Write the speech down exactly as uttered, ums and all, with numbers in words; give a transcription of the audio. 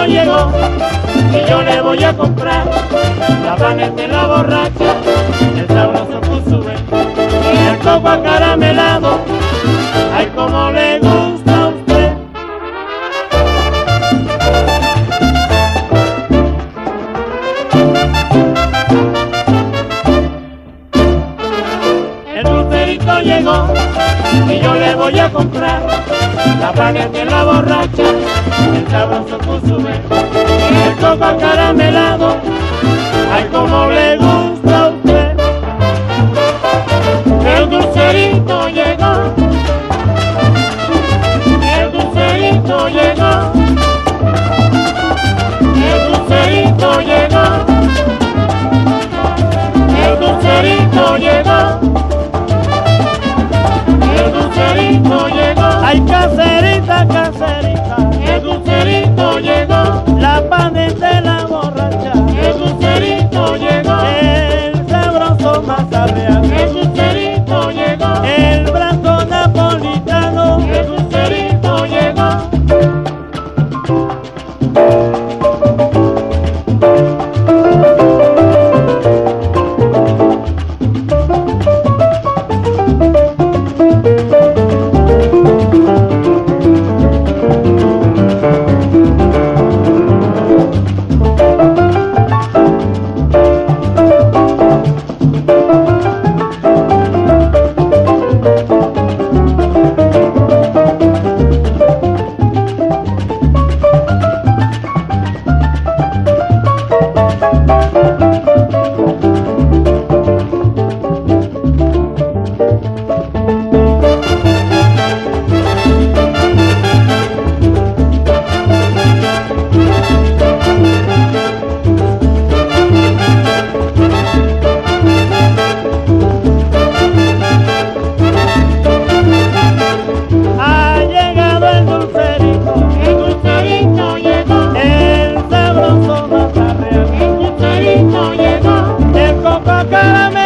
llegó y yo le voy a comprar la paneta de la borracha, el sabroso cusubé y el coco acaramelado. Ay, como le gusta a usted. El dulcerito llegó y yo le voy a comprar la paneta de la borracha, el sabroso cusubé y el coco acaramelado. Ay, como le gusta a usted. El dulcerito llegó, el dulcerito llegó, el dulcerito llegó, el dulcerito llegó, el dulcerito llegó. Ay, caserita, caserita, El dulcerito llegó, la paneta de la borracha, el dulcerito llegó, el sabroso mazarreal, el dulcerito llegó, el brazo napolitano. el dulcerito llegó. Ha llegado el dulcerito, El dulcerito llegó, el sabroso mazarreal, el dulcerito llegó, el coco caramelo.